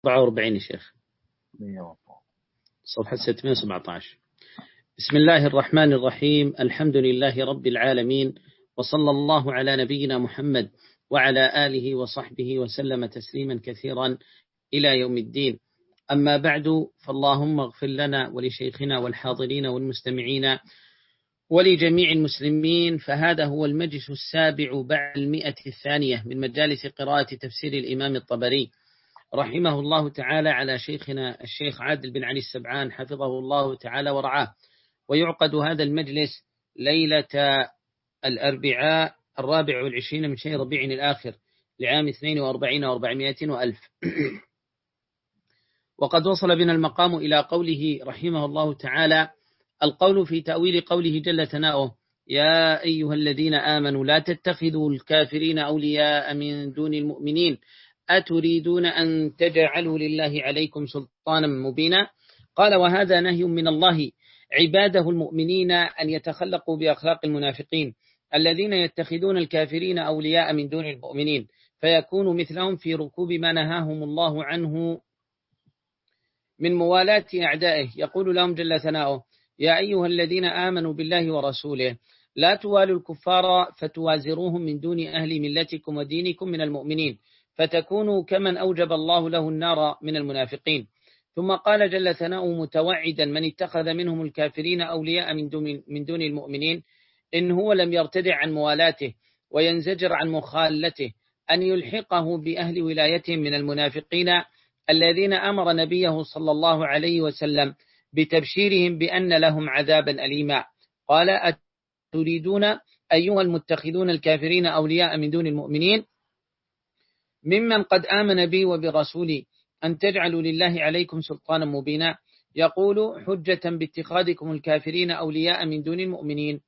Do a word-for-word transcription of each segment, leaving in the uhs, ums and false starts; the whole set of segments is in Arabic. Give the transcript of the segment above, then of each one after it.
أربعة وأربعين يا شيخ، صفحة ستمائة وسبعة عشر. بسم الله الرحمن الرحيم، الحمد لله رب العالمين، وصلى الله على نبينا محمد وعلى آله وصحبه وسلم تسليما كثيرا إلى يوم الدين. أما بعد، فاللهم اغفر لنا ولشيخنا والحاضرين والمستمعين ولجميع المسلمين. فهذا هو المجلس السابع بعد المئة الثانية من مجالس قراءة تفسير الإمام الطبري رحمه الله تعالى على شيخنا الشيخ عادل بن علي السبعان حفظه الله تعالى ورعاه. ويعقد هذا المجلس ليلة الأربعاء الرابع والعشرين من شهر ربيع الآخر لعام اثنين وأربعين وأربعمائة وألف. وقد وصل بنا المقام إلى قوله رحمه الله تعالى: القول في تأويل قوله جل ثناؤه: يا أيها الذين آمنوا لا تتخذوا الكافرين أولياء من دون المؤمنين أتريدون أن تجعلوا لله عليكم سلطانا مبينا. قال: وهذا نهي من الله عباده المؤمنين أن يتخلقوا بأخلاق المنافقين الذين يتخذون الكافرين أولياء من دون المؤمنين، فيكونوا مثلهم في ركوب ما نهاهم الله عنه من موالاة أعدائه. يقول لهم جل ثناؤه: يا أيها الذين آمنوا بالله ورسوله لا توالوا الكفار فتوازروهم من دون أهل ملتكم ودينكم من المؤمنين، فتكونوا كمن أوجب الله له النار من المنافقين. ثم قال جل ثناؤه متوعدا من اتخذ منهم الكافرين أولياء من دون المؤمنين إن هو لم يرتدع عن موالاته وينزجر عن مخالته أن يلحقه بأهل ولايتهم من المنافقين الذين أمر نبيه صلى الله عليه وسلم بتبشيرهم بأن لهم عذابا أليما. قال: أتريدون أيها المتخذون الكافرين أولياء من دون المؤمنين ممن قد آمن بي وبرسولي أن تجعلوا لله عليكم سلطانا مبينا. يقول: حجة باتخاذكم الكافرين أولياء من دون المؤمنين،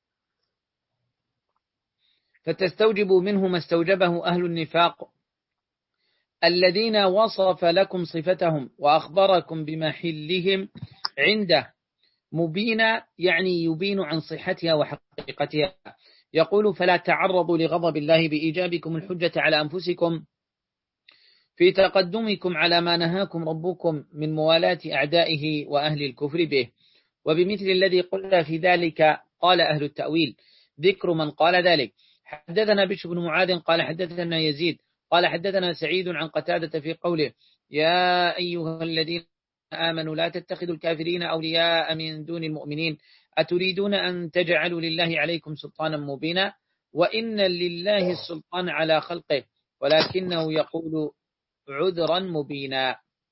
فتستوجبوا منه ما استوجبه أهل النفاق الذين وصف لكم صفتهم وأخبركم بمحلهم عنده مبينا، يعني يبين عن صحتها وحقيقتها. يقول: فلا تعرضوا لغضب الله بإيجابكم الحجة على أنفسكم في تقدمكم على ما نهاكم ربكم من موالاة أعدائه وأهل الكفر به. وبمثل الذي قلنا في ذلك قال أهل التأويل ذكر من قال ذلك. حدثنا بشر بن معاذ قال حدثنا يزيد قال حدثنا سعيد عن قتادة في قوله: يا أيها الذين آمنوا لا تتخذوا الكافرين أولياء من دون المؤمنين أتريدون أن تجعلوا لله عليكم سلطانا مبينا. وإن لله السلطان على خلقه ولكنه يقول عذرا مبينا.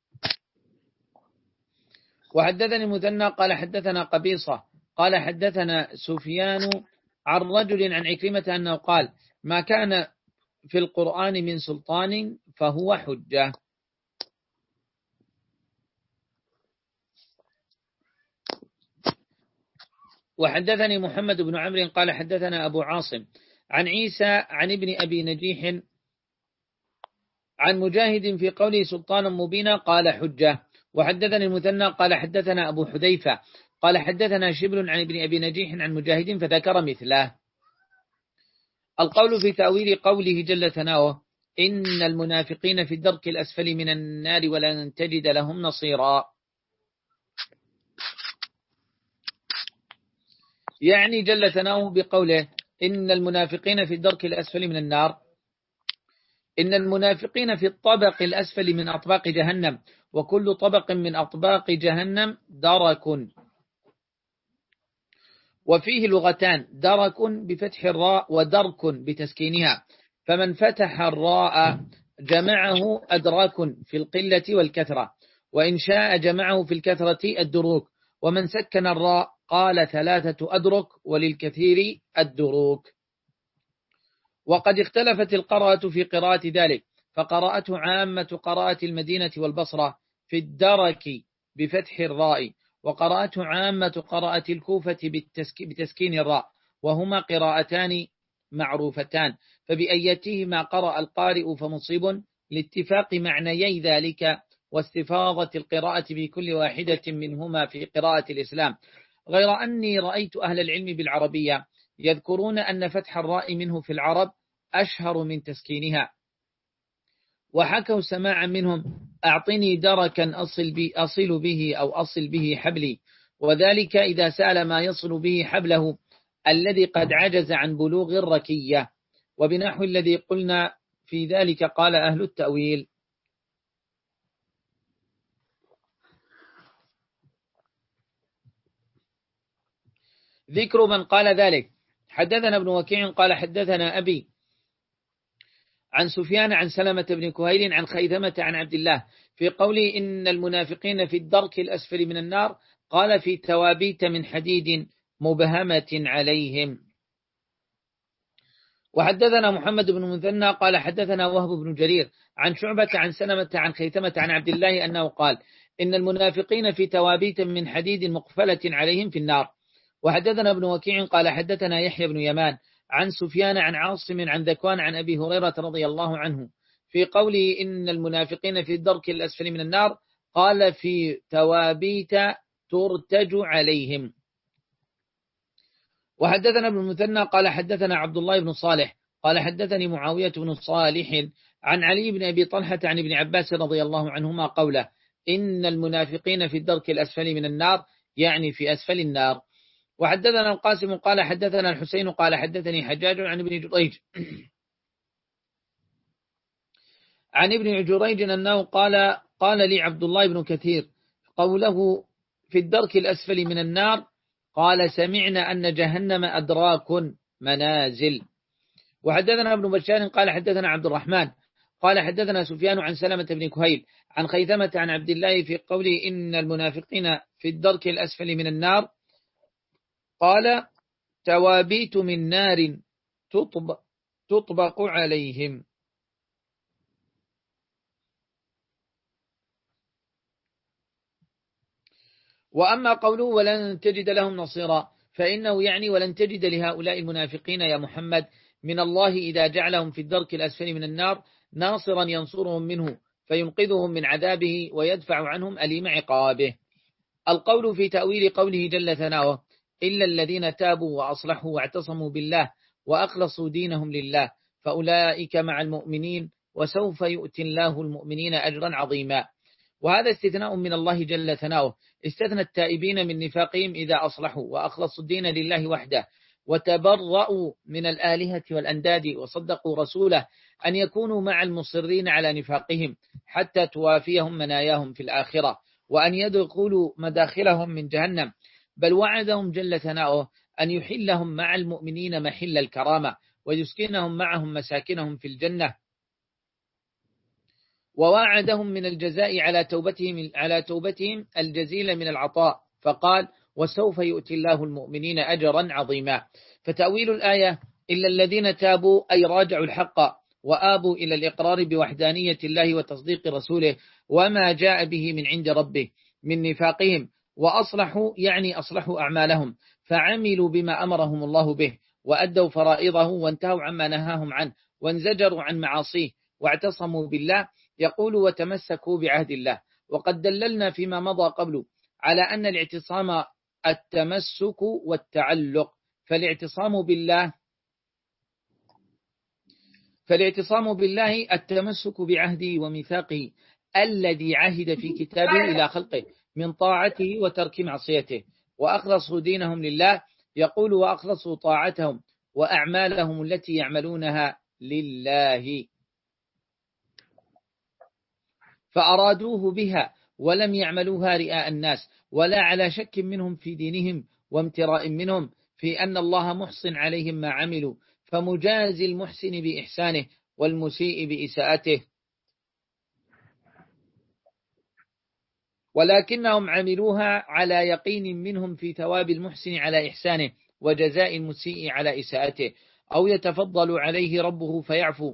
وحدثني المثنى قال حدثنا قبيصة قال حدثنا سفيان عن رجل عن عكرمة أنه قال: ما كان في القرآن من سلطان فهو حجة. وحدثني محمد بن عمرو قال حدثنا أبو عاصم عن عيسى عن ابن أبي نجيح عن مجاهد في قوله سلطانا مبينا قال حجة. وحدثني المثنى قال حدثنا أبو حذيفة قال حدثنا شبل عن ابن أبي نجيح عن مجاهد فذكر مثله. القول في تأويل قوله جل ثناؤه: إن المنافقين في الدرك الأسفل من النار ولن تجد لهم نصيرا. يعني جل ثناؤه بقوله إن المنافقين في الدرك الأسفل من النار، إن المنافقين في الطبق الأسفل من أطباق جهنم، وكل طبق من أطباق جهنم درك. وفيه لغتان: درك بفتح الراء ودرك بتسكينها، فمن فتح الراء جمعه أدراك في القلة والكثرة، وإن شاء جمعه في الكثرة الدروك، ومن سكن الراء قال ثلاثة أدرك وللكثير الدروك. وقد اختلفت القراءة في قراءة ذلك، فقراءته عامة قراءة المدينة والبصرة في الدرك بفتح الراء، وقراءته عامة قراءة الكوفة بتسكين الراء، وهما قراءتان معروفتان، فبأيتهما قرأ القارئ فمصيب لاتفاق معنيي ذلك واستفاضة القراءة بكل واحدة منهما في قراءة الإسلام. غير أني رأيت أهل العلم بالعربية يذكرون أن فتح الراء منه في العرب أشهر من تسكينها، وحكوا سماعا منهم أعطني دركا أصل, بي أصل به أو أصل به حبلي، وذلك إذا سأل ما يصل به حبله الذي قد عجز عن بلوغ الركية. وبنحو الذي قلنا في ذلك قال أهل التأويل. ذكر من قال ذلك: حدثنا ابن وكيع قال حدثنا أبي عن سفيان عن سلمة بن كهيل عن خيثمة عن عبد الله في قوله إن المنافقين في الدرك الأسفل من النار، قال في توابيت من حديد مبهمة عليهم. وحدثنا محمد بن مثنى قال حدثنا وهب بن جرير عن شعبة عن سلمة عن خيثمة عن عبد الله أنه قال إن المنافقين في توابيت من حديد مقفلة عليهم في النار. وحدثنا ابن وكيع قال حدثنا يحيى بن يمان عن سفيان عن عاصم عن ذكوان عن أبي هريرة رضي الله عنه في قوله إن المنافقين في الدرك الأسفل من النار، قال في توابيت ترتج عليهم. وحدثنا ابن المثنى قال حدثنا عبد الله بن صالح قال حدثني معاوية بن صالح عن علي بن أبي طلحة عن ابن عباس رضي الله عنهما قوله إن المنافقين في الدرك الأسفل من النار، يعني في أسفل النار. وحدثنا القاسم قال حدثنا الحسين قال حدثني حجاج عن ابن جريج عن ابن جريج أنه قال قال لي عبد الله بن كثير قوله في الدرك الأسفل من النار، قال سمعنا أن جهنم أدراك منازل. وحدثنا ابن بشار قال حدثنا عبد الرحمن قال حدثنا سفيان عن سلمة بن كهيل عن خيثمة عن عبد الله في قوله إن المنافقين في الدرك الأسفل من النار، قال توابيت من نار تطبق, تطبق عليهم. وأما قوله ولن تجد لهم نصيرا، فإنه يعني ولن تجد لهؤلاء المنافقين يا محمد من الله إذا جعلهم في الدرك الأسفل من النار ناصرا ينصرهم منه فينقذهم من عذابه ويدفع عنهم أليم عقابه. القول في تأويل قوله جل ثناؤه إلا الذين تابوا وأصلحوا واعتصموا بالله وأخلصوا دينهم لله فأولئك مع المؤمنين وسوف يؤتي الله المؤمنين أجرا عظيما. وهذا استثناء من الله جل ثناؤه، استثنى التائبين من نفاقهم إذا أصلحوا وأخلصوا الدين لله وحده وتبرأوا من الآلهة والأنداد وصدقوا رسوله أن يكونوا مع المصرين على نفاقهم حتى توافيهم مناياهم في الآخرة وأن يدخلوا مداخلهم من جهنم. بل وعدهم جل ثناؤه أن يحلهم مع المؤمنين محل الكرامة ويسكنهم معهم مساكنهم في الجنة، ووعدهم من الجزاء على توبتهم على توبتهم الجزيلة من العطاء، فقال وسوف يؤتي الله المؤمنين أجرا عظيما. فتأويل الآية إلا الذين تابوا أي راجعوا الحق وآبوا إلى الإقرار بوحدانية الله وتصديق رسوله وما جاء به من عند ربه من نفاقهم، وأصلحوا يعني أصلحوا أعمالهم فعملوا بما أمرهم الله به وأدوا فرائضه وانتهوا عما نهاهم عنه وانزجروا عن معاصيه واعتصموا بالله. يقول وتمسكوا بعهد الله. وقد دللنا فيما مضى قبل على أن الاعتصام التمسك والتعلق، فالاعتصام بالله فالاعتصام بالله التمسك بعهده وميثاقه الذي عهد في كتابه إلى خلقه من طاعته وترك معصيته، وأخلصوا دينهم لله. يقول وأخلصوا طاعتهم وأعمالهم التي يعملونها لله فأرادوه بها ولم يعملوها رئاء الناس ولا على شك منهم في دينهم وامتراء منهم في أن الله محصن عليهم ما عملوا، فمجازي المحسن بإحسانه والمسيء بإساءته، ولكنهم عملوها على يقين منهم في ثواب المحسن على إحسانه وجزاء المسيء على إساءته، أو يتفضل عليه ربه فيعفو،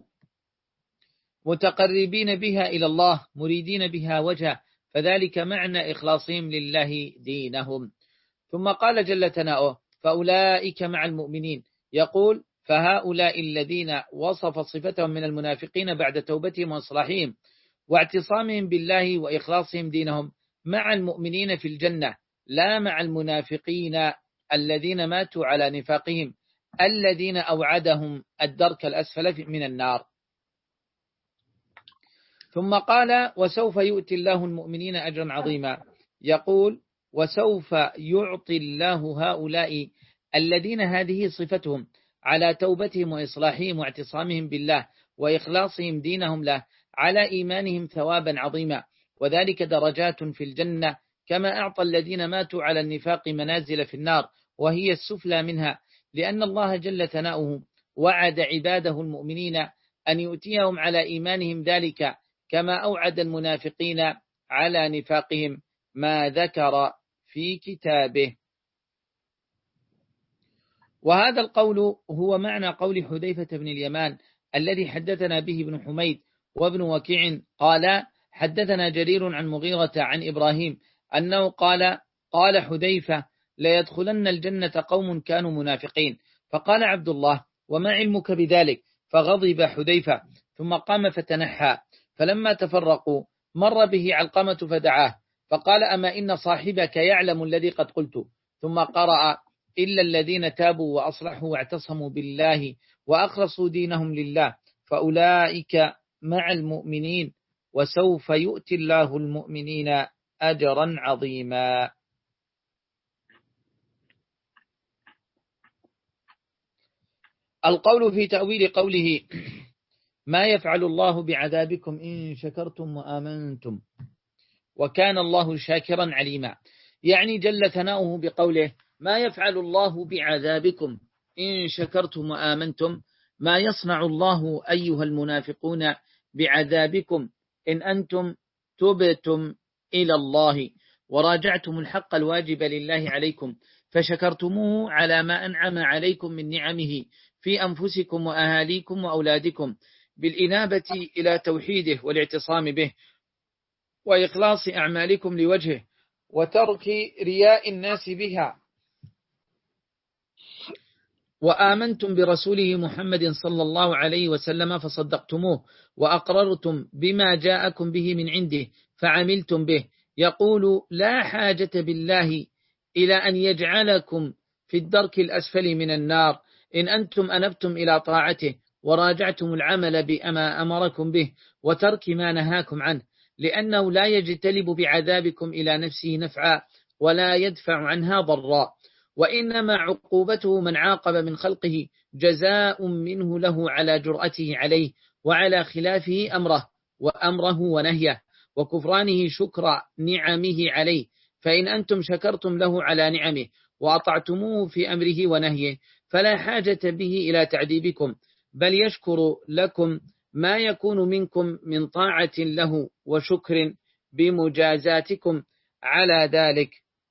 متقربين بها إلى الله مريدين بها وجهه، فذلك معنى إخلاصهم لله دينهم. ثم قال جل ثناؤه فأولئك مع المؤمنين، يقول فهؤلاء الذين وصف صفتهم من المنافقين بعد توبتهم وإصلاحهم واعتصامهم بالله وإخلاصهم دينهم مع المؤمنين في الجنة، لا مع المنافقين الذين ماتوا على نفاقهم الذين أوعدهم الدرك الأسفل من النار. ثم قال وسوف يؤتي الله المؤمنين أجرا عظيما. يقول وسوف يعطي الله هؤلاء الذين هذه صفتهم على توبتهم وإصلاحهم واعتصامهم بالله وإخلاصهم دينهم له على إيمانهم ثوابا عظيما، وذلك درجات في الجنة، كما أعطى الذين ماتوا على النفاق منازل في النار وهي السفلى منها، لأن الله جل ثناؤه وعد عباده المؤمنين أن يؤتيهم على إيمانهم ذلك، كما أوعد المنافقين على نفاقهم ما ذكر في كتابه. وهذا القول هو معنى قول حذيفة بن اليمان الذي حدثنا به ابن حميد وابن وكيع قال حدثنا جرير عن مغيرة عن إبراهيم أنه قال قال حذيفة ليدخلن الجنة قوم كانوا منافقين، فقال عبد الله وما علمك بذلك؟ فغضب حذيفة ثم قام فتنحى، فلما تفرقوا مر به علقمة فدعاه فقال أما إن صاحبك يعلم الذي قد قلت، ثم قرأ إلا الذين تابوا وأصلحوا واعتصموا بالله وأخلصوا دينهم لله فأولئك مع المؤمنين وسوف يؤتي الله المؤمنين أجرا عظيما. القول في تأويل قوله ما يفعل الله بعذابكم إن شكرتم وآمنتم وكان الله شاكرا عليما، يعني جل ثناؤه بقوله ما يفعل الله بعذابكم إن شكرتم وآمنتم، ما يصنع الله أيها المنافقون بعذابكم إن أنتم تبتم إلى الله وراجعتم الحق الواجب لله عليكم فشكرتموه على ما أنعم عليكم من نعمه في أنفسكم وأهاليكم وأولادكم بالإنابة إلى توحيده والاعتصام به وإخلاص أعمالكم لوجهه وترك رياء الناس بها، وآمنتم برسوله محمد صلى الله عليه وسلم فصدقتموه وأقررتم بما جاءكم به من عنده فعملتم به. يقول لا حاجة بالله إلى أن يجعلكم في الدرك الأسفل من النار إن أنتم أنبتم إلى طاعته وراجعتم العمل بما أمركم به وترك ما نهاكم عنه، لأنه لا يجتلب بعذابكم إلى نفسه نفعا ولا يدفع عنها ضرا، وإنما عقوبته من عاقب من خلقه جزاء منه له على جرأته عليه وعلى خلافه أمره وأمره ونهيه وكفرانه شكر نعمه عليه، فإن أنتم شكرتم له على نعمه وأطعتموه في أمره ونهيه فلا حاجة به إلى تعذيبكم، بل يشكر لكم ما يكون منكم من طاعة له وشكر بمجازاتكم على ذلك.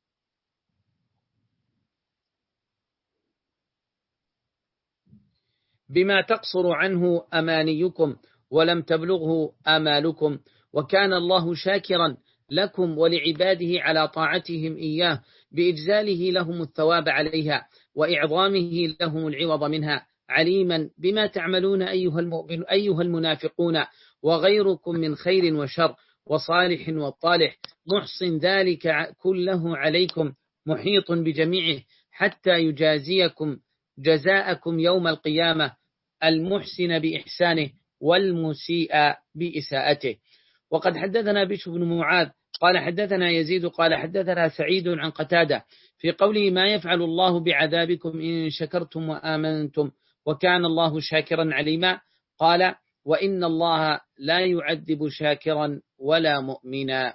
بما تقصر عنه أمانيكم ولم تبلغه آمالكم، وكان الله شاكرا لكم ولعباده على طاعتهم إياه بإجزاله لهم الثواب عليها وإعظامه لهم العوض منها، عليما بما تعملون أيها المؤمن أيها المنافقون وغيركم من خير وشر وصالح وطالح، محصن ذلك كله عليكم محيط بجميعه حتى يجازيكم جزاءكم يوم القيامة المحسن بإحسانه والمسيء بإساءته. وقد حدثنا بشر بن معاذ قال حدثنا يزيد قال حدثنا سعيد عن قتادة في قوله ما يفعل الله بعذابكم إن شكرتم وآمنتم وكان الله شاكرا عليما، قال وإن الله لا يعذب شاكرا ولا مؤمنا.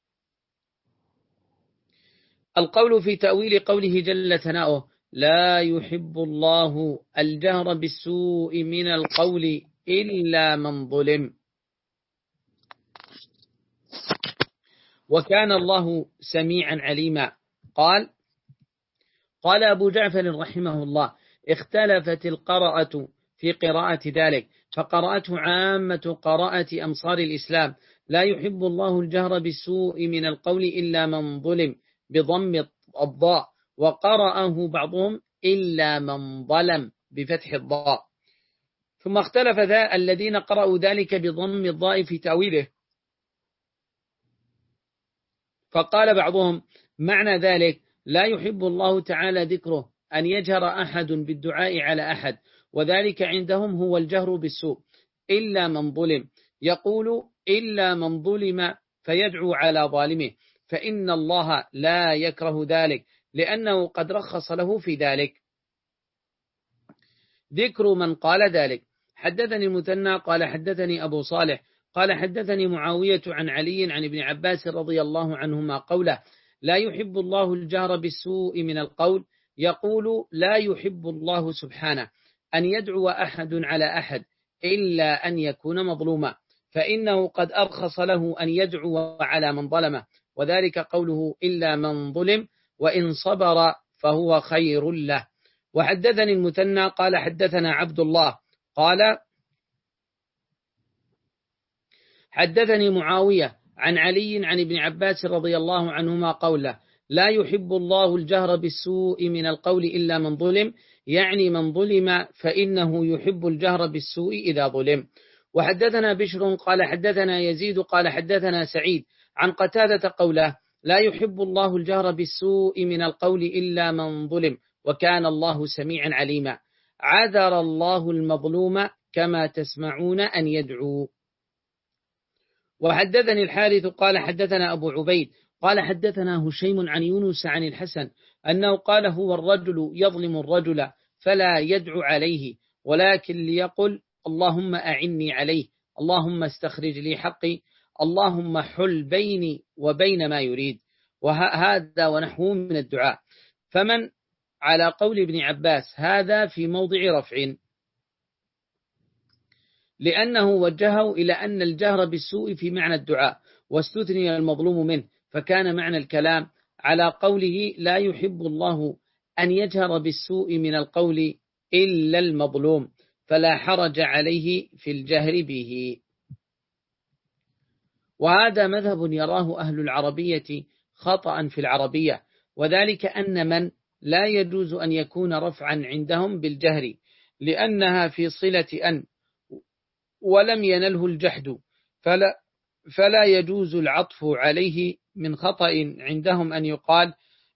القول في تأويل قوله جل ثناؤه لا يحب الله الجهر بالسوء من القول إلا من ظلم، وكان الله سميعا عليما. قال قال أبو جعفر رحمه الله اختلفت القراءة في قراءة ذلك، فقراءته عامة قراءة أمصار الإسلام لا يحب الله الجهر بالسوء من القول إلا من ظلم بضم الضاء، وقرأه بعضهم إلا من ظلم بفتح الضاء. ثم اختلف ذا الذين قرأوا ذلك بضم الضاء في تأويله، فقال بعضهم معنى ذلك لا يحب الله تعالى ذكره أن يجهر أحد بالدعاء على أحد، وذلك عندهم هو الجهر بالسوء إلا من ظلم، يقول إلا من ظلم فيدعو على ظالمه، فإن الله لا يكره ذلك لأنه قد رخص له في ذلك. ذكر من قال ذلك. حدثني المثنى قال حدثني أبو صالح قال حدثني معاوية عن علي عن ابن عباس رضي الله عنهما قوله: لا يحب الله الجهر بالسوء من القول. يقول: لا يحب الله سبحانه أن يدعو أحد على أحد إلا أن يكون مظلوما، فإنه قد أرخص له أن يدعو على من ظلمه، وذلك قوله: إلا من ظلم، وإن صبر فهو خير له. وحدثني المثنى قال حدثنا عبد الله قال حدثني معاوية عن علي عن ابن عباس رضي الله عنهما قوله: لا يحب الله الجهر بالسوء من القول إلا من ظلم، يعني من ظلم فإنه يحب الجهر بالسوء إذا ظلم. وحدثنا بشر قال حدثنا يزيد قال حدثنا سعيد عن قتادة قوله: لا يحب الله الجهر بالسوء من القول إلا من ظلم، وكان الله سميعا عليما. عذر الله المظلوم كما تسمعون أن يدعو. وحدثني الحارث قال حدثنا أبو عبيد قال حدثنا هشيم عن يونس عن الحسن أنه قال: هو الرجل يظلم الرجل فلا يدعو عليه، ولكن ليقل: اللهم أعني عليه، اللهم استخرج لي حقي، اللهم حل بيني وبين ما يريد. وهذا ونحوه من الدعاء. فمن على قول ابن عباس هذا في موضع رفع، لأنه وجهه إلى أن الجهر بالسوء في معنى الدعاء، واستثني المظلوم منه، فكان معنى الكلام على قوله: لا يحب الله أن يجهر بالسوء من القول إلا المظلوم، فلا حرج عليه في الجهر به. وهذا مذهب يراه أهل العربية خطأ في العربية، وذلك أن من لا يجوز أن يكون رفعا عندهم بالجهر، لأنها في صلة أن ولم ينله الجحد، فلا, فلا يجوز العطف عليه. من خطأ عندهم أن يقال: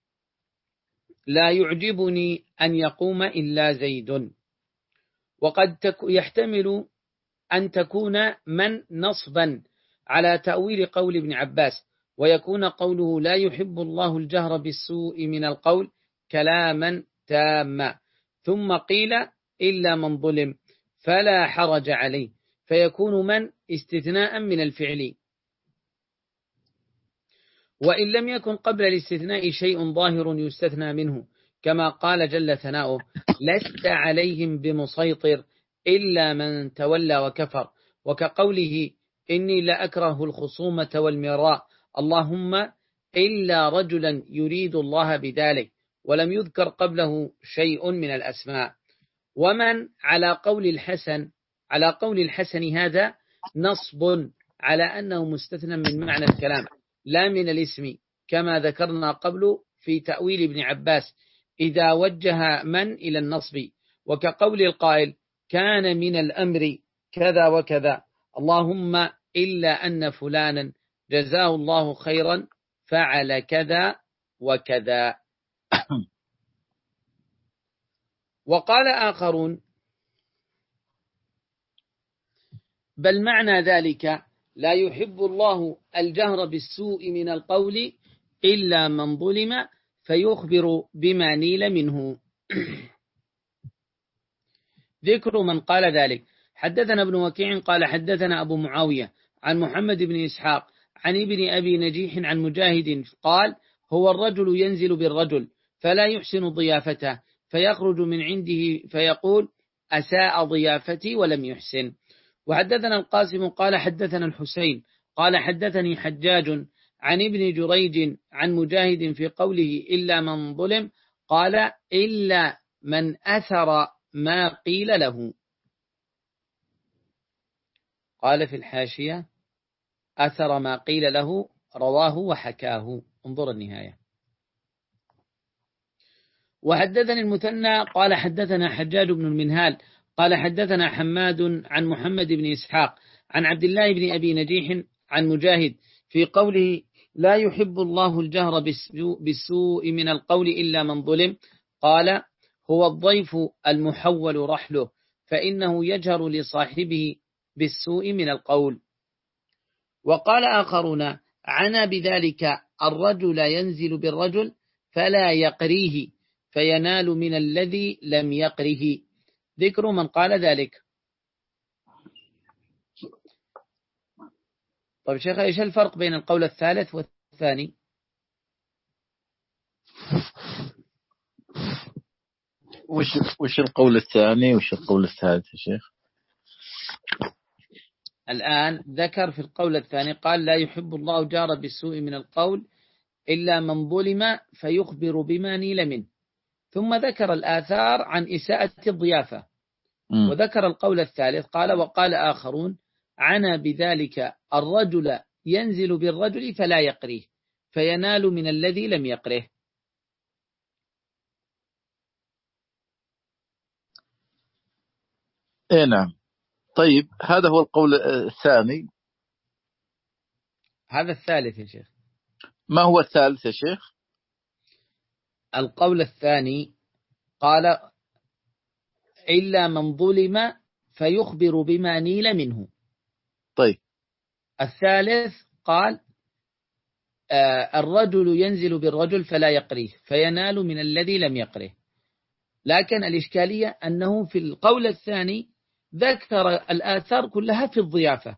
لا يعجبني أن يقوم إلا زيد. وقد يحتمل أن تكون من نصبا على تأويل قول ابن عباس، ويكون قوله: لا يحب الله الجهر بالسوء من القول كلاما تاما، ثم قيل: إلا من ظلم فلا حرج عليه، فيكون من استثناء من الفعل. وإن لم يكن قبل الاستثناء شيء ظاهر يستثنى منه، كما قال جل ثناؤه: لست عليهم بمسيطر إلا من تولى وكفر، وكقوله: إني لأكره الخصومة والمراء، اللهم إلا رجلا يريد الله بذلك، ولم يذكر قبله شيء من الأسماء. ومن على قول الحسن على قول الحسن هذا نصب على أنه مستثنى من معنى الكلام لا من الاسم، كما ذكرنا قبل في تأويل ابن عباس إذا وجه من إلى النصب، وكقول القائل: كان من الأمر كذا وكذا، اللهم إلا أن فلانا جزاه الله خيرا فعل كذا وكذا. وقال آخرون: بل معنى ذلك: لا يحب الله الجهر بالسوء من القول إلا من ظلم فيخبر بما نيل منه. ذكر من قال ذلك. حدثنا ابن وكيع قال حدثنا أبو معاوية عن محمد بن إسحاق عن ابن أبي نجيح عن مجاهد قال: هو الرجل ينزل بالرجل فلا يحسن ضيافته، فيخرج من عنده فيقول: أساء ضيافتي ولم يحسن. وحدثنا القاسم قال حدثنا الحسين قال حدثني حجاج عن ابن جريج عن مجاهد في قوله: إلا من ظلم، قال: إلا من أثر ما قيل له. قال في الحاشية: أثر ما قيل له، رواه وحكاه. انظر النهاية. وحدثني المثنى قال حدثنا حجاج بن المنهال قال حدثنا حماد عن محمد بن إسحاق عن عبد الله بن أبي نجيح عن مجاهد في قوله: لا يحب الله الجهر بالسوء من القول إلا من ظلم، قال: هو الضيف المحول رحله، فإنه يجهر لصاحبه بالسوء من القول. وقال آخرون عنا بذلك الرجل ينزل بالرجل فلا يقريه فينال من الذي لم يقره. ذكر من قال ذلك. طيب شيخ، إيش الفرق بين القول الثالث والثاني؟ وش وش القول الثاني وش القول الثالث يا شيخ؟ الآن ذكر في القول الثاني قال لا يحب الله جار بالسوء من القول إلا من ظلم فيخبر بما نيل منه. ثم ذكر الآثار عن إساءة الضيافة. م. وذكر القول الثالث قال وقال آخرون عنا بذلك الرجل ينزل بالرجل فلا يقريه فينال من الذي لم يقره. اي نعم. طيب هذا هو القول الثاني. هذا الثالث يا شيخ. ما هو الثالث يا شيخ؟ القول الثاني قال إلا من ظلم فيخبر بما نيل منه. طيب الثالث قال آه الرجل ينزل بالرجل فلا يقريه فينال من الذي لم يقره. لكن الإشكالية أنه في القول الثاني ذكر الآثار كلها في الضيافة.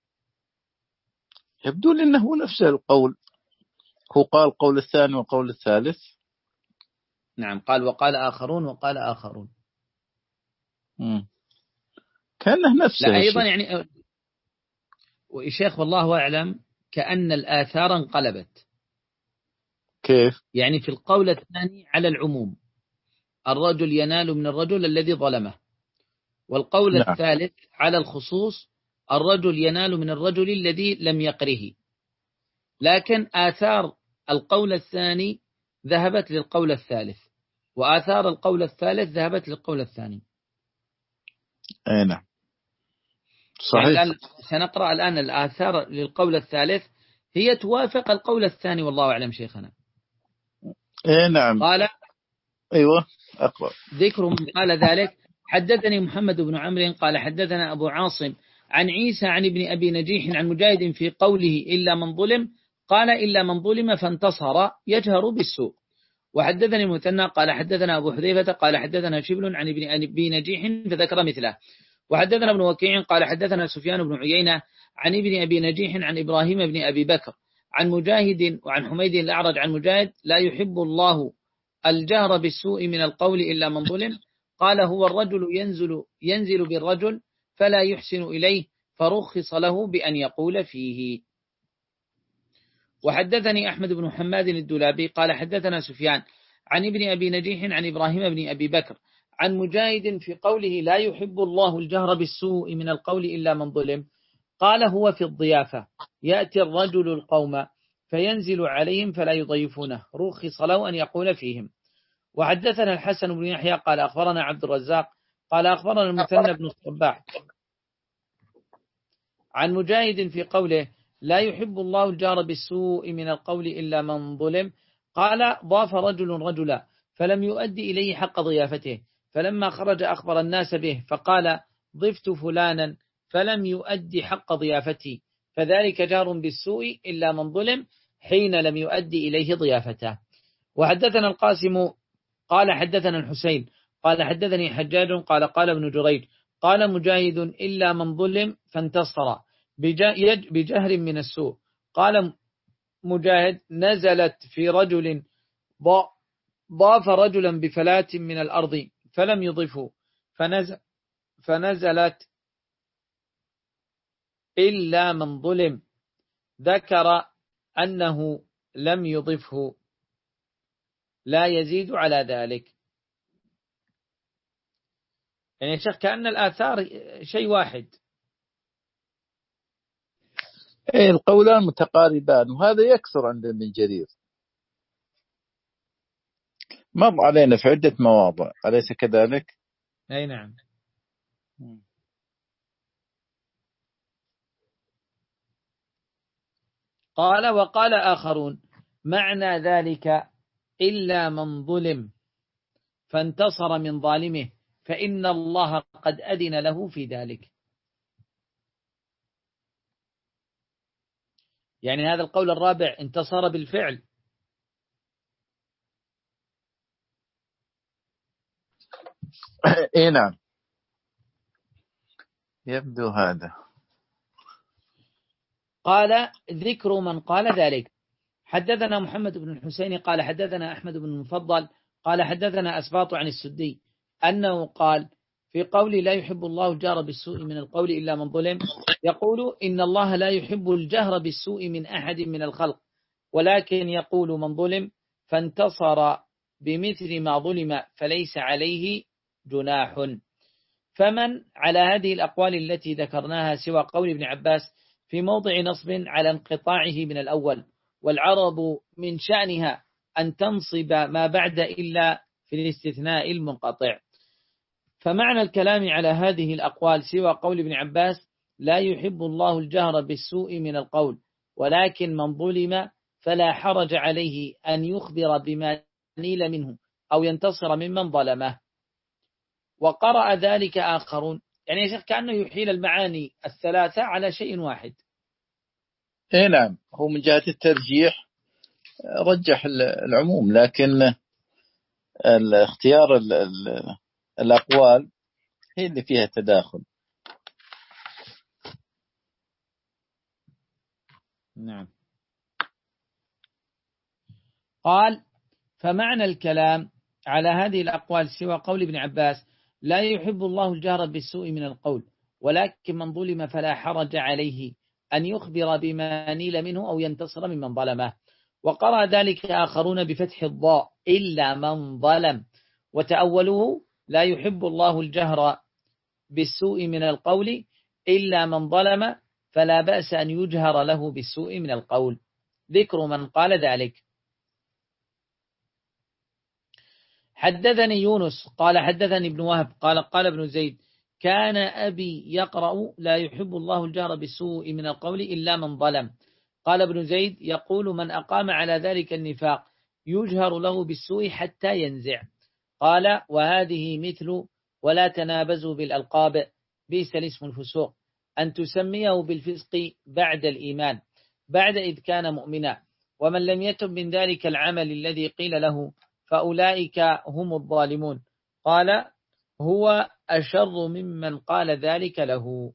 يبدو لي أنه نفس القول، هو قال القول الثاني والقول الثالث. نعم قال وقال آخرون وقال آخرون. مم. كأنه نفسه. لا أيضا يعني وشيخ والله أعلم كأن الآثار انقلبت. كيف؟ يعني في القول الثاني على العموم الرجل ينال من الرجل الذي ظلمه، والقول نعم. الثالث على الخصوص الرجل ينال من الرجل الذي لم يقره. لكن آثار القول الثاني ذهبت للقول الثالث، وآثار القول الثالث ذهبت للقول الثاني. أي نعم صحيح. يعني سنقرأ الآن الآثار للقول الثالث هي توافق القول الثاني والله أعلم شيخنا. أي نعم. قال أيوة أقرأ. ذكر من قال ذلك حدثني محمد بن عمرو قال حدثنا أبو عاصم عن عيسى عن ابن أبي نجيح عن مجاهد في قوله إلا من ظلم قال إلا من ظلم فانتصر يجهر بالسوء. وحدثني المثنى قال حدثنا أبو حذيفة قال حدثنا شبل عن ابن أبي نجيح فذكر مثله. وحدثنا ابن وكيع قال حدثنا سفيان بن عيينة عن ابن أبي نجيح عن إبراهيم بن أبي بكر عن مجاهد وعن حميد الأعرج عن مجاهد لا يحب الله الجهر بالسوء من القول إلا من ظلم قال هو الرجل ينزل ينزل بالرجل فلا يحسن إليه فرخص له بأن يقول فيه. وحدثني أحمد بن حماد الدولابي قال حدثنا سفيان عن ابن أبي نجيح عن إبراهيم بن أبي بكر عن مجاهد في قوله لا يحب الله الجهر بالسوء من القول إلا من ظلم قال هو في الضيافة يأتي الرجل القوم فينزل عليهم فلا يضيفونه رخص له أن يقول فيهم. وحدثنا الحسن بن يحيى قال أخبرنا عبد الرزاق قال أخبرنا المثنى بن الصباح عن مجاهد في قوله لا يحب الله الجار بالسوء من القول إلا من ظلم قال ضاف رجل رجلا فلم يؤدي إليه حق ضيافته فلما خرج أخبر الناس به فقال ضفت فلانا فلم يؤدي حق ضيافتي فذلك جار بالسوء إلا من ظلم حين لم يؤدي إليه ضيافته. وحدثنا القاسم قال حدثنا الحسين قال حدثني حجاج قال قال ابن جريج قال مجاهد إلا من ظلم فانتصر بجهر من السوء قال مجاهد نزلت في رجل ضاف رجلا بفلاة من الأرض فلم يضفه فنزل فنزلت إلا من ظلم ذكر أنه لم يضفه لا يزيد على ذلك. يعني يا شيخ كأن الآثار شيء واحد. إيه القولان متقاربان وهذا يكثر عند ابن جرير مر علينا في عدة مواضع أليس كذلك؟ أي نعم. قال وقال آخرون معنى ذلك إلا من ظلم فانتصر من ظالمه فإن الله قد أذن له في ذلك. يعني هذا القول الرابع انتصر بالفعل. اي نعم يبدو هذا. قال ذكر من قال ذلك. حدثنا محمد بن الحسين قال حدثنا أحمد بن المفضل قال حدثنا أسباط عن السدي أنه قال في قول لا يحب الله الجهر بالسوء من القول إلا من ظلم، يقول إن الله لا يحب الجهر بالسوء من أحد من الخلق، ولكن يقول من ظلم فانتصر بمثل ما ظلم فليس عليه جناح. فمن على هذه الأقوال التي ذكرناها سوى قول ابن عباس في موضع نصب على انقطاعه من الأول، والعرب من شأنها أن تنصب ما بعد إلا في الاستثناء المنقطع. فمعنى الكلام على هذه الأقوال سوى قول ابن عباس لا يحب الله الجهر بالسوء من القول، ولكن من ظلم فلا حرج عليه أن يخبر بما نيل منه أو ينتصر ممن ظلمه. وقرأ ذلك آخرون، يعني يا شيخ كأنه يحيل المعاني الثلاثة على شيء واحد. اي نعم، هو من جهة الترجيح رجح العموم، لكن الاختيار الأقوال هي اللي فيها تداخل. نعم. قال فمعنى الكلام على هذه الأقوال سوى قول ابن عباس لا يحب الله الجهر بالسوء من القول، ولكن من ظلم فلا حرج عليه أن يخبر بما نيل منه أو ينتصر ممن ظلمه. وقرأ ذلك آخرون بفتح الضاء إلا من ظلم، وتأوله لا يحب الله الجهر بالسوء من القول إلا من ظلم فلا بأس أن يجهر له بالسوء من القول. ذكر من قال ذلك. حدثني يونس قال حدثني ابن وهب قال قال ابن زيد كان أبي يقرأ لا يحب الله الجهر بالسوء من القول إلا من ظلم. قال ابن زيد يقول من أقام على ذلك النفاق يجهر له بالسوء حتى ينزع. قال وهذه مثل ولا تنابزوا بالألقاب بئس الاسم الفسوق، أن تسميه بالفسق بعد الإيمان بعد إذ كان مؤمنا، ومن لم يتب من ذلك العمل الذي قيل له فأولئك هم الظالمون. قال هو أشر ممن قال ذلك له.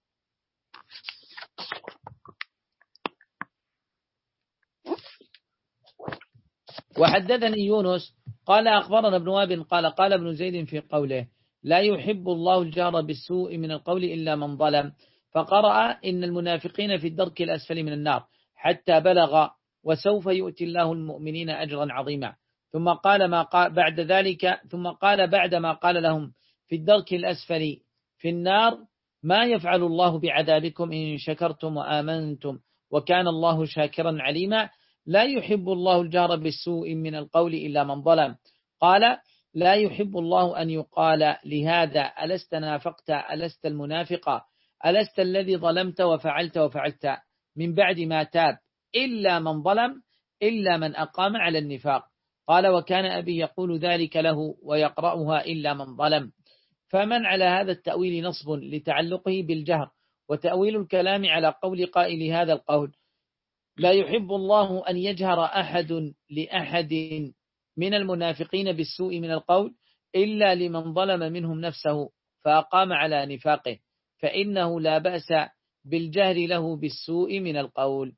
وحدثني يونس قال أخبرنا ابن وهب قال قال ابن زيد في قوله لا يحب الله الجهر بالسوء من القول إلا من ظلم، فقرأ إن المنافقين في الدرك الأسفل من النار حتى بلغ وسوف يؤتي الله المؤمنين أجرا عظيما، ثم قال ما قال بعد ذلك ثم قال بعد ما قال لهم في الدرك الأسفل في النار ما يفعل الله بعذابكم إن شكرتم وآمنتم وكان الله شاكرا عليما، لا يحب الله الجهر بالسوء من القول إلا من ظلم. قال لا يحب الله أن يقال لهذا ألست نافقت ألست المنافق ألست الذي ظلمت وفعلت وفعلت من بعد ما تاب إلا من ظلم إلا من أقام على النفاق. قال وكان أبي يقول ذلك له ويقرأها إلا من ظلم. فمن على هذا التأويل نصب لتعلقه بالجهر، وتأويل الكلام على قول قائل هذا القول لا يحب الله أن يجهر أحد لأحد من المنافقين بالسوء من القول إلا لمن ظلم منهم نفسه فأقام على نفاقه، فإنه لا بأس بالجهر له بالسوء من القول.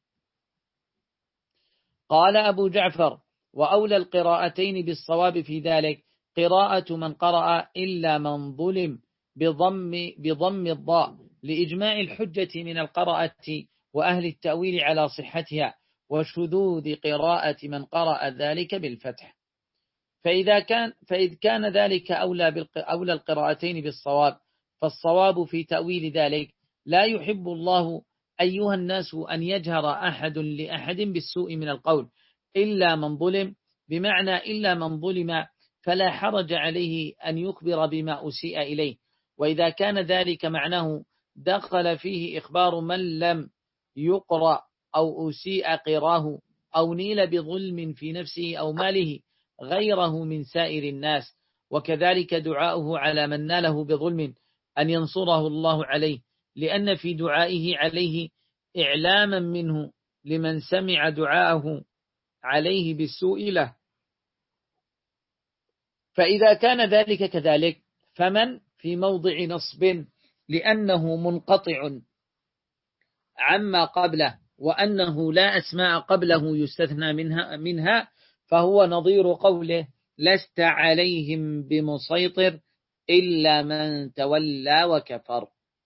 قال أبو جعفر وأولى القراءتين بالصواب في ذلك قراءة من قرأ إلا من ظلم بضم, بضم الضاء لإجماع الحجة من القراءة وأهل التأويل على صحتها، وشذوذ قراءة من قرأ ذلك بالفتح. فإذا كان فإذ كان ذلك أولى, أولى القراءتين بالصواب، فالصواب في تأويل ذلك لا يحب الله أيها الناس أن يجهر أحد لأحد بالسوء من القول إلا من ظلم، بمعنى إلا من ظلم فلا حرج عليه أن يخبر بما أسيء إليه. وإذا كان ذلك معناه دخل فيه إخبار من لم يقرأ أو أسيء قراه أو نيل بظلم في نفسه أو ماله غيره من سائر الناس، وكذلك دعاؤه على من ناله بظلم أن ينصره الله عليه، لأن في دعائه عليه إعلاما منه لمن سمع دعاءه عليه بالسوء له. فإذا كان ذلك كذلك فمن في موضع نصب لأنه منقطع عما قبله وأنه لا أسماء قبله يستثنى منها, منها فهو نظير قوله لست عليهم بمسيطر إلا من تولى وكفر.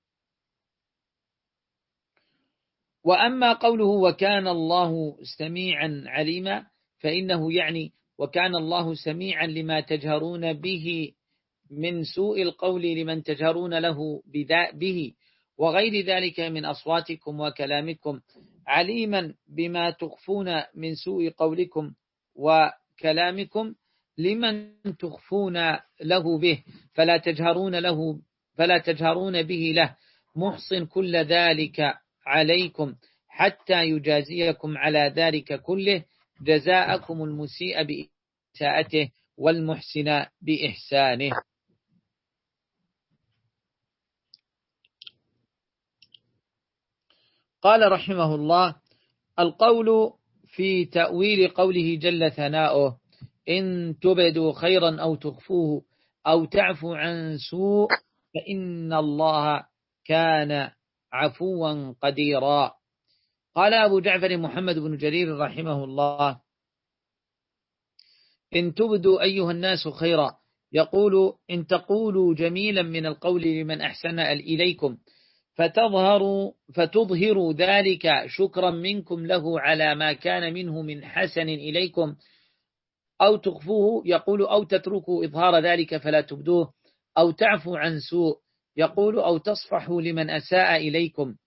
وأما قوله وكان الله سميعا عليما فإنه يعني وكان الله سميعا لما تجهرون به من سوء القول لمن تجهرون له به وغير ذلك من أصواتكم وكلامكم، عليما بما تخفون من سوء قولكم وكلامكم لمن تخفون له به فلا تجهرون له فلا تجهرون به له، محصن كل ذلك عليكم حتى يجازيكم على ذلك كله جزاءكم المسيء بإساءته والمحسن بإحسانه. قال رحمه الله: القول في تأويل قوله جل ثناؤه إن تبدوا خيرا أو تخفوه أو تعفو عن سوء فإن الله كان عفوا قديرا. قال أبو جعفر محمد بن جرير رحمه الله: إن تبدوا أيها الناس خيرا، يقول إن تقولوا جميلا من القول لمن أحسن إليكم فتظهروا فتظهروا ذلك شكرا منكم له على ما كان منه من حسن إليكم، أو تخفوه يقول أو تتركوا إظهار ذلك فلا تبدوه، أو تعفو عن سوء يقول أو تصفحوا لمن أساء إليكم.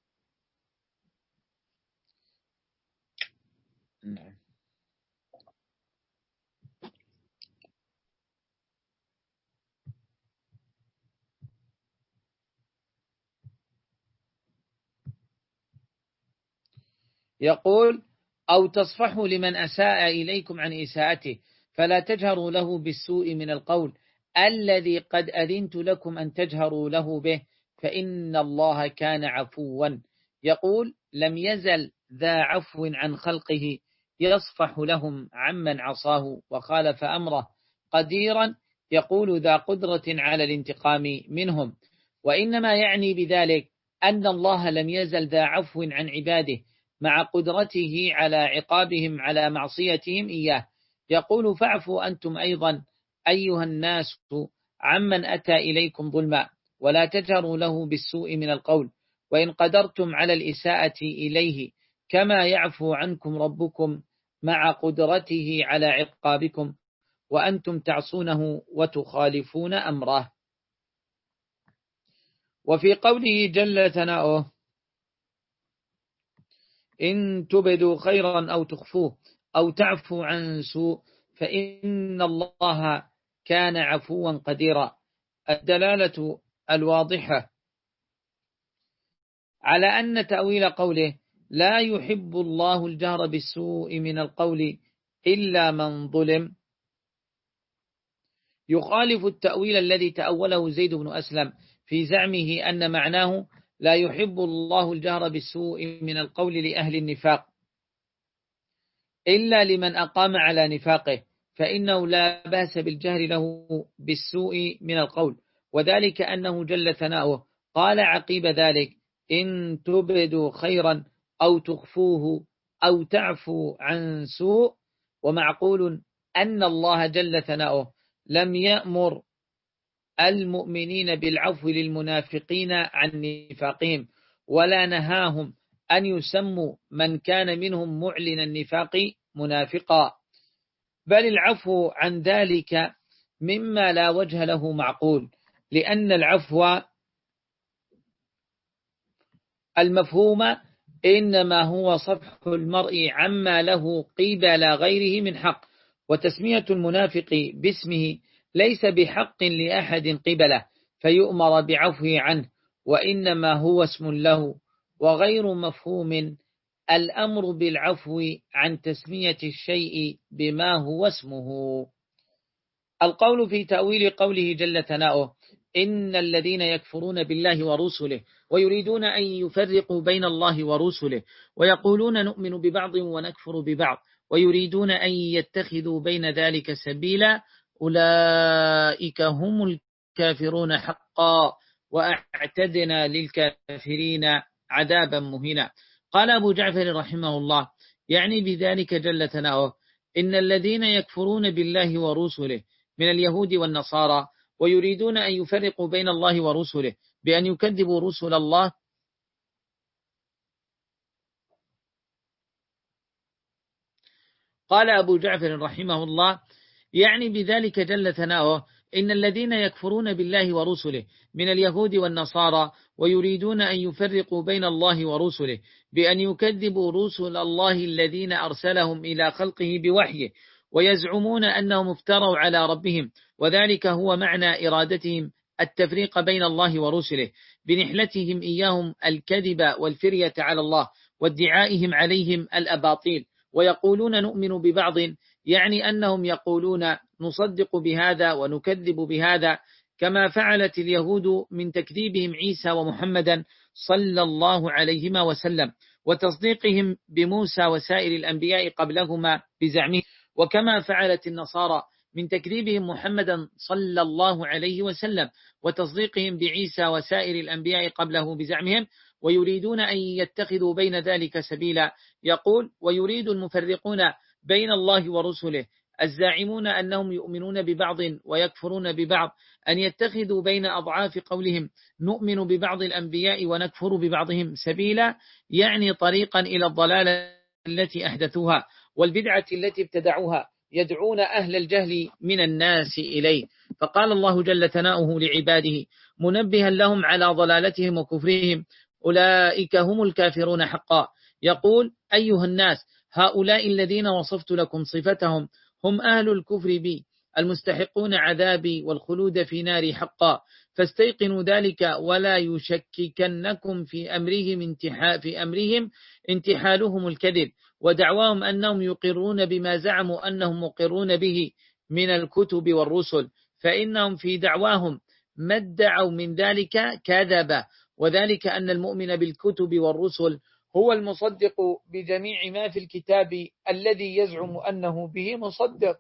يقول أو تصفحوا لمن أساء إليكم عن إساءته فلا تجهروا له بالسوء من القول الذي قد أذنت لكم أن تجهروا له به فإن الله كان عفوا. يقول لم يزل ذا عفو عن خلقه يصفح لهم عمن عصاه وخالف أمره قديرا، يقول ذا قدرة على الانتقام منهم. وإنما يعني بذلك أن الله لم يزل ذا عفو عن عباده مع قدرته على عقابهم على معصيتهم إياه. يقول فاعفوا أنتم أيضا أيها الناس عمن أتى إليكم ظلما ولا تجهروا له بالسوء من القول، وإن قدرتم على الإساءة إليه كما يعفو عنكم ربكم مع قدرته على عقابكم وأنتم تعصونه وتخالفون أمره. وفي قوله جل ثناؤه إن تبدوا خيرا أو تخفوه أو تعفو عن سوء فإن الله كان عفوا قديرا، الدلالة الواضحة على أن تأويل قوله لا يحب الله الجهر بالسوء من القول إلا من ظلم يخالف التأويل الذي تأوله زيد بن أسلم في زعمه أن معناه لا يحب الله الجهر بالسوء من القول لأهل النفاق إلا لمن أقام على نفاقه، فإنه لا بأس بالجهر له بالسوء من القول، وذلك أنه جل ثناؤه قال عقيب ذلك إن تبدوا خيرا أو تخفوه أو تعفو عن سوء. ومعقول أن الله جل ثناؤه لم يأمر المؤمنين بالعفو للمنافقين عن نفاقهم ولا نهاهم أن يسموا من كان منهم معلن النفاق منافقا، بل العفو عن ذلك مما لا وجه له معقول، لأن العفو المفهوم إنما هو صفح المرء عما له قبل غيره من حق، وتسمية المنافق باسمه ليس بحق لأحد قبله فيؤمر بعفوه عنه، وإنما هو اسم له وغير مفهوم الأمر بالعفو عن تسمية الشيء بما هو اسمه. القول في تأويل قوله جل ثناؤه إن الذين يكفرون بالله ورسله ويريدون أن يفرقوا بين الله ورسله ويقولون نؤمن ببعض ونكفر ببعض ويريدون أن يتخذوا بين ذلك سبيلا أولئك هم الكافرون حقا وأعتدنا للكافرين عذابا مهينا. قال أبو جعفر رحمه الله يعني بذلك جل ثناؤه إن الذين يكفرون بالله ورسله من اليهود والنصارى ويريدون أن يفرقوا بين الله ورسله بأن يكذبوا رسل الله قال أبو جعفر رحمه الله يعني بذلك جل ثناؤه إن الذين يكفرون بالله ورسله من اليهود والنصارى ويريدون أن يفرقوا بين الله ورسله بأن يكذبوا رسل الله الذين أرسلهم إلى خلقه بوحيه ويزعمون أنهم افتروا على ربهم وذلك هو معنى إرادتهم التفريق بين الله ورسله بنحلتهم إياهم الكذب والفرية على الله وادعائهم عليهم الأباطيل ويقولون نؤمن ببعض يعني أنهم يقولون نصدق بهذا ونكذب بهذا كما فعلت اليهود من تكذيبهم عيسى ومحمدا صلى الله عليهما وسلم وتصديقهم بموسى وسائر الأنبياء قبلهما بزعمه وكما فعلت النصارى من تكذيبهم محمدا صلى الله عليه وسلم وتصديقهم بعيسى وسائر الأنبياء قبله بزعمهم ويريدون أن يتخذوا بين ذلك سبيلا. يقول ويريد المفرقون بين الله ورسله الزاعمون أنهم يؤمنون ببعض ويكفرون ببعض أن يتخذوا بين أضعاف قولهم نؤمن ببعض الأنبياء ونكفر ببعضهم سبيلا يعني طريقا إلى الضلالة التي أحدثوها والبدعة التي ابتدعوها يدعون أهل الجهل من الناس إليه. فقال الله جل ثناؤه لعباده منبها لهم على ضلالتهم وكفرهم أولئك هم الكافرون حقا. يقول أيها الناس هؤلاء الذين وصفت لكم صفتهم هم أهل الكفر بي المستحقون عذابي والخلود في ناري حقا فاستيقنوا ذلك ولا يشككنكم في أمرهم انتحاء في أمرهم انتحالهم الكذب ودعواهم أنهم يقرون بما زعموا أنهم مقرون به من الكتب والرسل فإنهم في دعواهم ما ادعوا من ذلك كذب وذلك أن المؤمن بالكتب والرسل هو المصدق بجميع ما في الكتاب الذي يزعم أنه به مصدق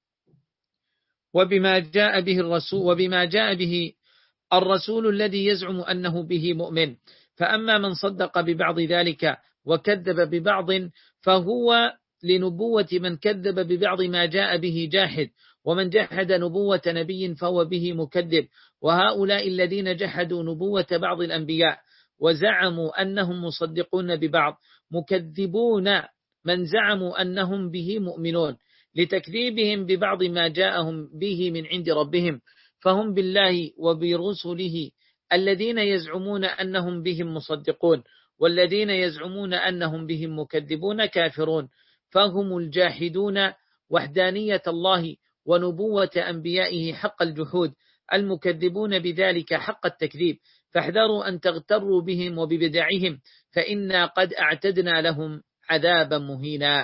وبما جاء به الرسول وبما جاء به الرسول الذي يزعم أنه به مؤمن. فأما من صدق ببعض ذلك وكذب ببعض فهو لنبوة من كذب ببعض ما جاء به جاحد ومن جحد نبوة نبي فهو به مكذب. وهؤلاء الذين جحدوا نبوة بعض الأنبياء وزعموا أنهم مصدقون ببعض مكذبون من زعموا أنهم به مؤمنون لتكذيبهم ببعض ما جاءهم به من عند ربهم فهم بالله وبرسله الذين يزعمون أنهم بهم مصدقون والذين يزعمون أنهم بهم مكذبون كافرون فهم الجاحدون وحدانية الله ونبوة أنبيائه حق الجحود المكذبون بذلك حق التكذيب فاحذروا أن تغتروا بهم وببدعهم فإنا قد أعتدنا لهم عذابا مهينا.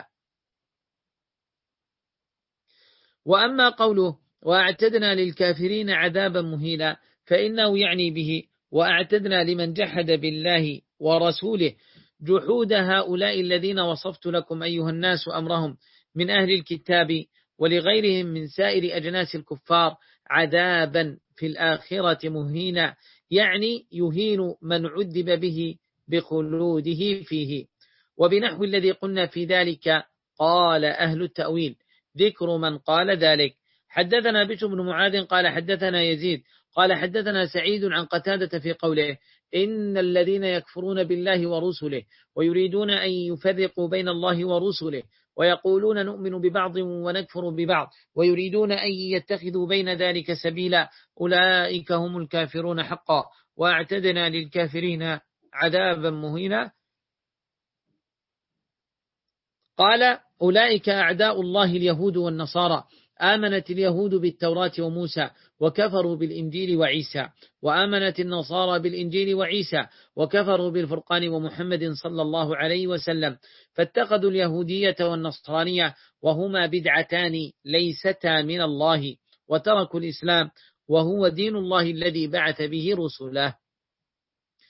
وأما قوله وأعتدنا للكافرين عذابا مهينا فإنه يعني به وأعتدنا لمن جحد بالله ورسوله جحود هؤلاء الذين وصفت لكم أيها الناس أمرهم من أهل الكتاب ولغيرهم من سائر أجناس الكفار عذابا في الآخرة مهينا يعني يهين من عذب به بخلوده فيه. وبنحو الذي قلنا في ذلك قال أهل التأويل ذكر من قال ذلك. حدثنا بشر بن معاذ قال حدثنا يزيد قال حدثنا سعيد عن قتادة في قوله إن الذين يكفرون بالله ورسله ويريدون أن يفرقوا بين الله ورسله ويقولون نؤمن ببعض ونكفر ببعض ويريدون أن يتخذوا بين ذلك سبيلا أولئك هم الكافرون حقا وأعتدنا للكافرين عذابا مهينا. قال أولئك أعداء الله اليهود والنصارى آمنت اليهود بالتوراة وموسى وكفروا بالإنجيل وعيسى وآمنت النصارى بالإنجيل وعيسى وكفروا بالفرقان ومحمد صلى الله عليه وسلم فاتخذوا اليهودية والنصرانية وهما بدعتان ليستا من الله وتركوا الإسلام وهو دين الله الذي بعث به رسله.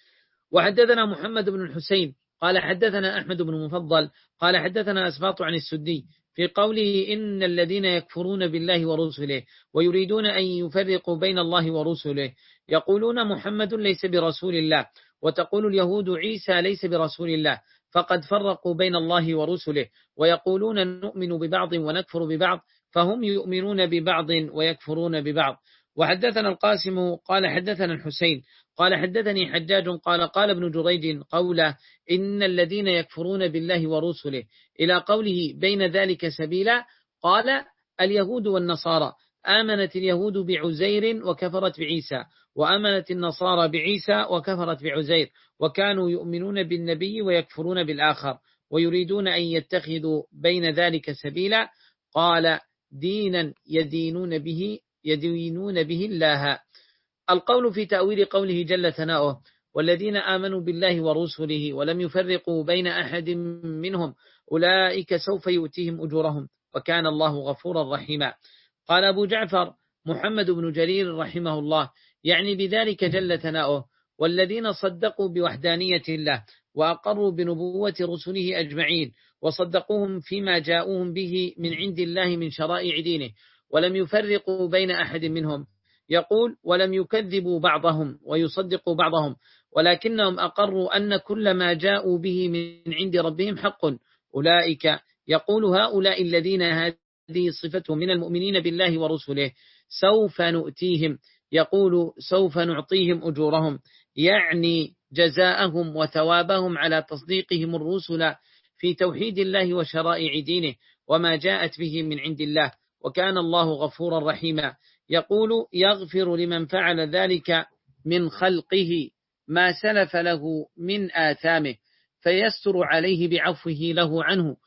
وحدثنا محمد بن الحسين قال حدثنا أحمد بن مفضل قال حدثنا أسباط عن السدي في قوله إن الذين يكفرون بالله ورسله ويريدون أن يفرقوا بين الله ورسله يقولون محمد ليس برسول الله، وتقول اليهود عيسى ليس برسول الله، فقد فرقوا بين الله ورسله، ويقولون نؤمن ببعض ونكفر ببعض، فهم يؤمنون ببعض ويكفرون ببعض. وحدثنا القاسم قال حدثنا الحسين قال حدثني حجاج قال قال ابن جريج قوله إن الذين يكفرون بالله ورسله إلى قوله بين ذلك سبيلا، قال اليهود والنصارى، آمنت اليهود بعزير وكفرت بعيسى، وآمنت النصارى بعيسى وكفرت بعزير، وكانوا يؤمنون بالنبي ويكفرون بالآخر، ويريدون أن يتخذوا بين ذلك سبيلا. قال دينا يدينون به يدينون به الله. القول في تأويل قوله جل ثناؤه والذين آمنوا بالله ورسله ولم يفرقوا بين أحد منهم أولئك سوف يؤتيهم أجورهم وكان الله غفورا رحيما. قال أبو جعفر محمد بن جرير رحمه الله يعني بذلك جل ثناؤه والذين صدقوا بوحدانية الله وأقروا بنبوة رسله أجمعين وصدقوهم فيما جاءوهم به من عند الله من شرائع دينه ولم يفرقوا بين أحد منهم. يقول ولم يكذبوا بعضهم ويصدقوا بعضهم، ولكنهم أقروا أن كل ما جاءوا به من عند ربهم حق. أولئك يقول هؤلاء الذين هذه صفتهم من المؤمنين بالله ورسله سوف نؤتيهم، يقول سوف نعطيهم أجورهم، يعني جزاءهم وثوابهم على تصديقهم الرسل في توحيد الله وشرائع دينه وما جاءت به من عند الله، وكان الله غفورا رحيما. يقول يغفر لمن فعل ذلك من خلقه ما سلف له من آثامه فيستر عليه بعفوه له عنه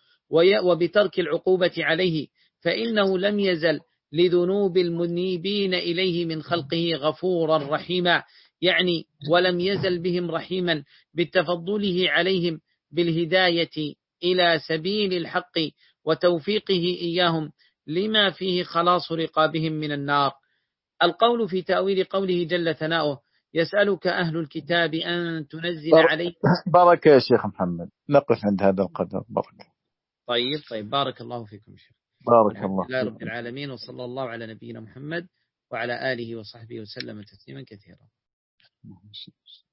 وبترك العقوبة عليه، فإنه لم يزل لذنوب المنيبين إليه من خلقه غفورا رحيما، يعني ولم يزل بهم رحيما بتفضله عليهم بالهداية إلى سبيل الحق وتوفيقه إياهم لما فيه خلاص رقابهم من النار. القول في تأويل قوله جل ثناؤه يسألك أهل الكتاب أن تنزل عليه. بارك يا شيخ محمد، نقف عند هذا القدر. بارك. طيب طيب بارك الله فيكم شيخ. بارك الله لله رب العالمين، وصلى الله على نبينا محمد وعلى آله وصحبه وسلم تسليما كثيرا.